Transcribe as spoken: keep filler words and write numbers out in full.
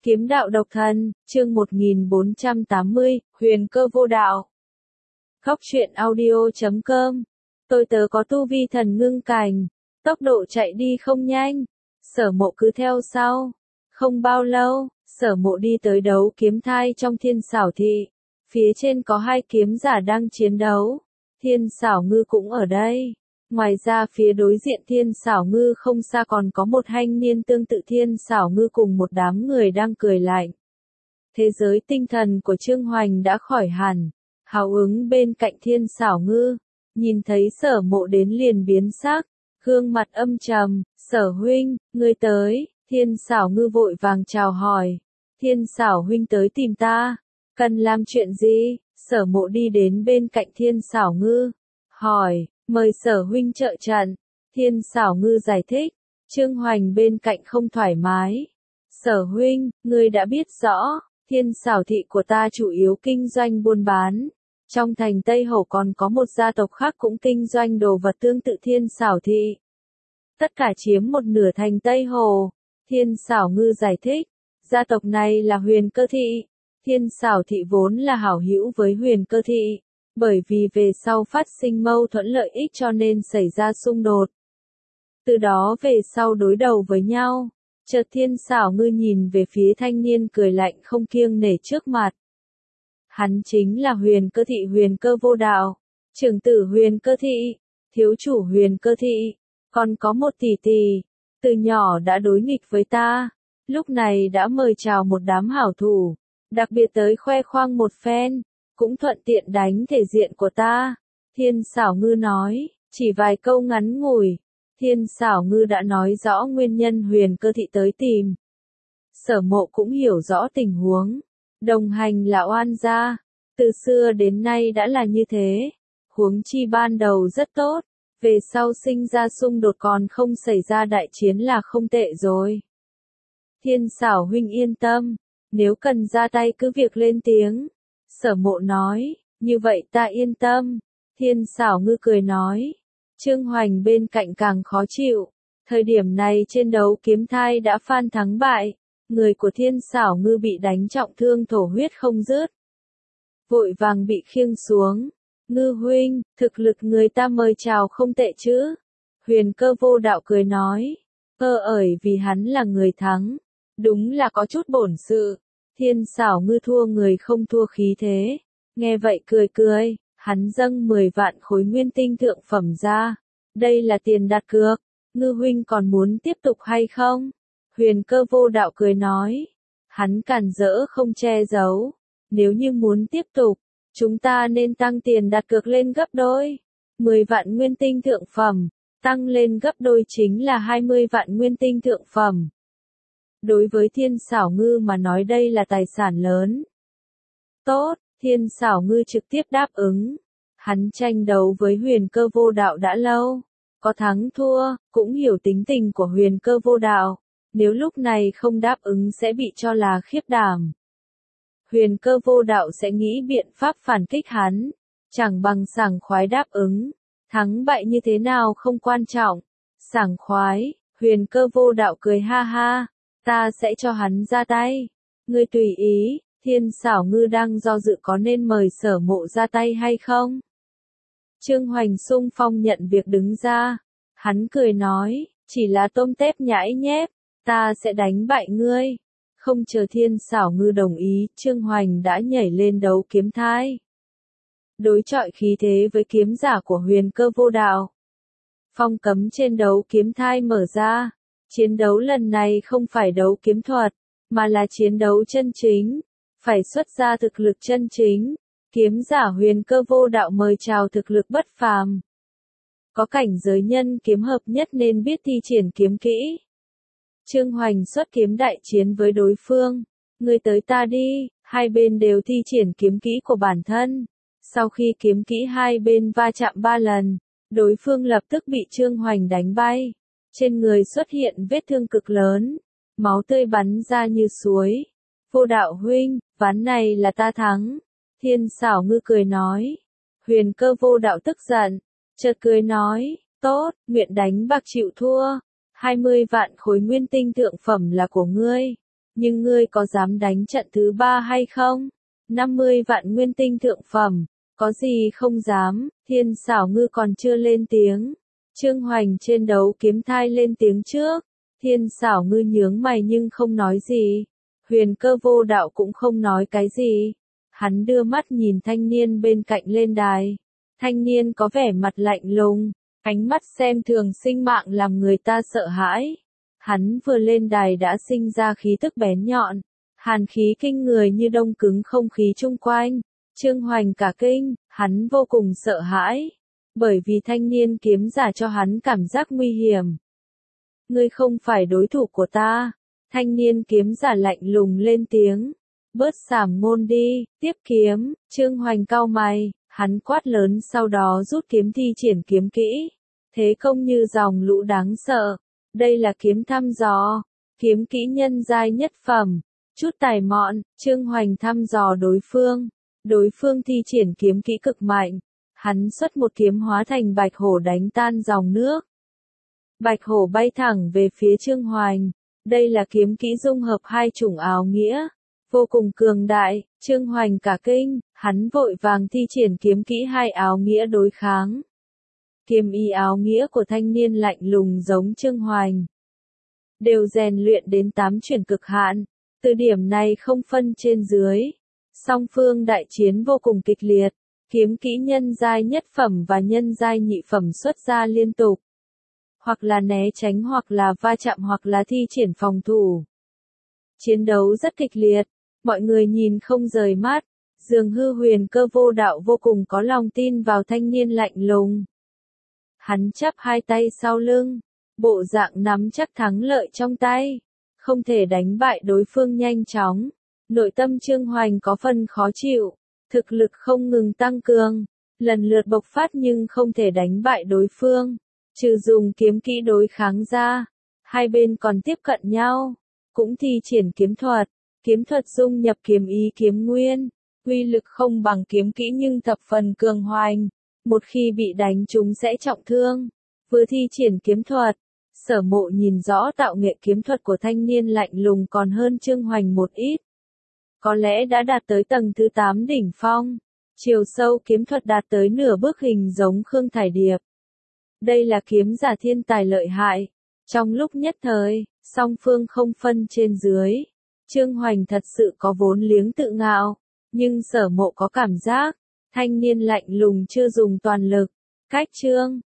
Kiếm đạo độc thân, chương một nghìn bốn trăm tám mươi, huyền cơ vô đạo. Khóc chuyện audio chấm com. Tôi tớ có tu vi thần ngưng cảnh, tốc độ chạy đi không nhanh. Sở Mộ cứ theo sau. Không bao lâu, Sở Mộ đi tới đấu kiếm thai trong Thiên Xảo Thị. Phía trên có hai kiếm giả đang chiến đấu. Thiên Xảo Ngư cũng ở đây. Ngoài ra phía đối diện Thiên Xảo Ngư không xa còn có một thanh niên tương tự Thiên Xảo Ngư cùng một đám người đang cười lạnh. Thế giới tinh thần của Trương Hoành đã khỏi hẳn, hào hứng bên cạnh Thiên Xảo Ngư, nhìn thấy Sở Mộ đến liền biến sắc, gương mặt âm trầm, "Sở huynh, ngươi tới." Thiên Xảo Ngư vội vàng chào hỏi, "Thiên Xảo huynh tới tìm ta, cần làm chuyện gì?" Sở Mộ đi đến bên cạnh Thiên Xảo Ngư, hỏi, "Mời Sở huynh trợ trận." Thiên Xảo Ngư giải thích, Trương Hoành bên cạnh không thoải mái. "Sở huynh, ngươi đã biết rõ, Thiên Xảo Thị của ta chủ yếu kinh doanh buôn bán. Trong thành Tây Hồ còn có một gia tộc khác cũng kinh doanh đồ vật tương tự Thiên Xảo Thị. Tất cả chiếm một nửa thành Tây Hồ." Thiên Xảo Ngư giải thích, gia tộc này là Huyền Cơ Thị. Thiên Xảo Thị vốn là hảo hữu với Huyền Cơ Thị. Bởi vì về sau phát sinh mâu thuẫn lợi ích cho nên xảy ra xung đột. Từ đó về sau đối đầu với nhau. Chợt Thiên Xảo Ngư nhìn về phía thanh niên cười lạnh không kiêng nể trước mặt. Hắn chính là Huyền Cơ Thị Huyền Cơ Vô Đạo, trưởng tử Huyền Cơ Thị, thiếu chủ Huyền Cơ Thị, còn có một tỷ tỷ, từ nhỏ đã đối nghịch với ta, lúc này đã mời chào một đám hảo thủ, đặc biệt tới khoe khoang một phen. Cũng thuận tiện đánh thể diện của ta. Thiên Xảo Ngư nói, chỉ vài câu ngắn ngủi, Thiên Xảo Ngư đã nói rõ nguyên nhân Huyền Cơ Thị tới tìm. Sở Mộ cũng hiểu rõ tình huống, đồng hành là oan gia, từ xưa đến nay đã là như thế, huống chi ban đầu rất tốt, về sau sinh ra xung đột còn không xảy ra đại chiến là không tệ rồi. Thiên Xảo huynh yên tâm, nếu cần ra tay cứ việc lên tiếng. Sở Mộ nói, như vậy ta yên tâm. Thiên Xảo Ngư cười nói. Trương Hoành bên cạnh càng khó chịu. Thời điểm này trên đấu kiếm thai đã phan thắng bại. Người của Thiên Xảo Ngư bị đánh trọng thương thổ huyết không dứt. Vội vàng bị khiêng xuống. Ngư huynh, thực lực người ta mời chào không tệ chứ. Huyền Cơ Vô Đạo cười nói. Cơ ởi vì hắn là người thắng. Đúng là có chút bổn sự. Thiên Xảo Ngư thua người không thua khí thế. Nghe vậy cười cười, hắn dâng mười vạn khối nguyên tinh thượng phẩm ra. Đây là tiền đặt cược, Ngư huynh còn muốn tiếp tục hay không? Huyền Cơ Vô Đạo cười nói. Hắn cản rỡ không che giấu. Nếu như muốn tiếp tục, chúng ta nên tăng tiền đặt cược lên gấp đôi. mười vạn nguyên tinh thượng phẩm, tăng lên gấp đôi chính là hai mươi vạn nguyên tinh thượng phẩm. Đối với Thiên Xảo Ngư mà nói đây là tài sản lớn. Tốt, Thiên Xảo Ngư trực tiếp đáp ứng. Hắn tranh đấu với Huyền Cơ Vô Đạo đã lâu. Có thắng thua, cũng hiểu tính tình của Huyền Cơ Vô Đạo. Nếu lúc này không đáp ứng sẽ bị cho là khiếp đảm. Huyền Cơ Vô Đạo sẽ nghĩ biện pháp phản kích hắn. Chẳng bằng sảng khoái đáp ứng. Thắng bại như thế nào không quan trọng. Sảng khoái, Huyền Cơ Vô Đạo cười ha ha. Ta sẽ cho hắn ra tay. Ngươi tùy ý. Thiên Xảo Ngư đang do dự có nên mời Sở Mộ ra tay hay không. Trương Hoành xung phong nhận việc đứng ra. Hắn cười nói, chỉ là tôm tép nhãi nhép, ta sẽ đánh bại ngươi. Không chờ Thiên Xảo Ngư đồng ý, Trương Hoành đã nhảy lên đấu kiếm thai. Đối chọi khí thế với kiếm giả của Huyền Cơ Vô Đạo. Phong cấm trên đấu kiếm thai mở ra. Chiến đấu lần này không phải đấu kiếm thuật, mà là chiến đấu chân chính, phải xuất ra thực lực chân chính. Kiếm giả Huyền Cơ Vô Đạo mời chào thực lực bất phàm. Có cảnh giới nhân kiếm hợp nhất nên biết thi triển kiếm kỹ. Trương Hoành xuất kiếm đại chiến với đối phương. Ngươi tới ta đi, hai bên đều thi triển kiếm kỹ của bản thân. Sau khi kiếm kỹ hai bên va chạm ba lần, đối phương lập tức bị Trương Hoành đánh bay. Trên người xuất hiện vết thương cực lớn, máu tươi bắn ra như suối. Vô Đạo huynh, ván này là ta thắng. Thiên Xảo Ngư cười nói. Huyền Cơ Vô Đạo tức giận, chợt cười nói, tốt, nguyện đánh bạc chịu thua. hai mươi vạn khối nguyên tinh thượng phẩm là của ngươi. nhưng ngươi có dám đánh trận thứ ba hay không? năm mươi vạn nguyên tinh thượng phẩm, có gì không dám, Thiên Xảo Ngư còn chưa lên tiếng. Trương Hoành trên đấu kiếm thai lên tiếng trước, Thiên Xảo Ngư nhướng mày nhưng không nói gì. Huyền Cơ Vô Đạo cũng không nói cái gì. Hắn đưa mắt nhìn thanh niên bên cạnh lên đài. Thanh niên có vẻ mặt lạnh lùng, ánh mắt xem thường sinh mạng làm người ta sợ hãi. Hắn vừa lên đài đã sinh ra khí tức bén nhọn, hàn khí kinh người như đông cứng không khí chung quanh. Trương Hoành cả kinh, hắn vô cùng sợ hãi, bởi vì thanh niên kiếm giả cho hắn cảm giác nguy hiểm. Ngươi không phải đối thủ của ta. Thanh niên kiếm giả lạnh lùng lên tiếng. Bớt sảm ngôn đi, tiếp kiếm. Trương Hoành cau mày, hắn quát lớn sau đó rút kiếm thi triển kiếm kỹ. Thế công như dòng lũ đáng sợ. Đây là kiếm thăm dò, kiếm kỹ nhân giai nhất phẩm. Chút tài mọn, Trương Hoành thăm dò đối phương. Đối phương thi triển kiếm kỹ cực mạnh. Hắn xuất một kiếm hóa thành bạch hổ đánh tan dòng nước. Bạch hổ bay thẳng về phía Trương Hoành. Đây là kiếm kỹ dung hợp hai chủng áo nghĩa. Vô cùng cường đại, Trương Hoành cả kinh, hắn vội vàng thi triển kiếm kỹ hai áo nghĩa đối kháng. Kiếm ý áo nghĩa của thanh niên lạnh lùng giống Trương Hoành. Đều rèn luyện đến tám chuyển cực hạn. Từ điểm này không phân trên dưới. Song phương đại chiến vô cùng kịch liệt. Kiếm kỹ nhân giai nhất phẩm và nhân giai nhị phẩm xuất ra liên tục. Hoặc là né tránh hoặc là va chạm hoặc là thi triển phòng thủ. Chiến đấu rất kịch liệt, mọi người nhìn không rời mắt. Dường Hư Huyền Cơ Vô Đạo vô cùng có lòng tin vào thanh niên lạnh lùng. Hắn chắp hai tay sau lưng, bộ dạng nắm chắc thắng lợi trong tay, không thể đánh bại đối phương nhanh chóng. Nội tâm Trương Hoành có phần khó chịu, thực lực không ngừng tăng cường, lần lượt bộc phát nhưng không thể đánh bại đối phương. Trừ dùng kiếm kỹ đối kháng ra, hai bên còn tiếp cận nhau, cũng thi triển kiếm thuật. Kiếm thuật dung nhập kiếm ý kiếm nguyên, uy lực không bằng kiếm kỹ nhưng thập phần cường hoành, một khi bị đánh chúng sẽ trọng thương. Vừa thi triển kiếm thuật, Sở Mộ nhìn rõ tạo nghệ kiếm thuật của thanh niên lạnh lùng còn hơn Trương Hoành một ít. Có lẽ đã đạt tới tầng thứ tám đỉnh phong, chiều sâu kiếm thuật đạt tới nửa bước hình giống Khương Thải Điệp. Đây là kiếm giả thiên tài lợi hại. Trong lúc nhất thời, song phương không phân trên dưới. Trương Hoành thật sự có vốn liếng tự ngạo, nhưng Sở Mộ có cảm giác, thanh niên lạnh lùng chưa dùng toàn lực. Cách Trương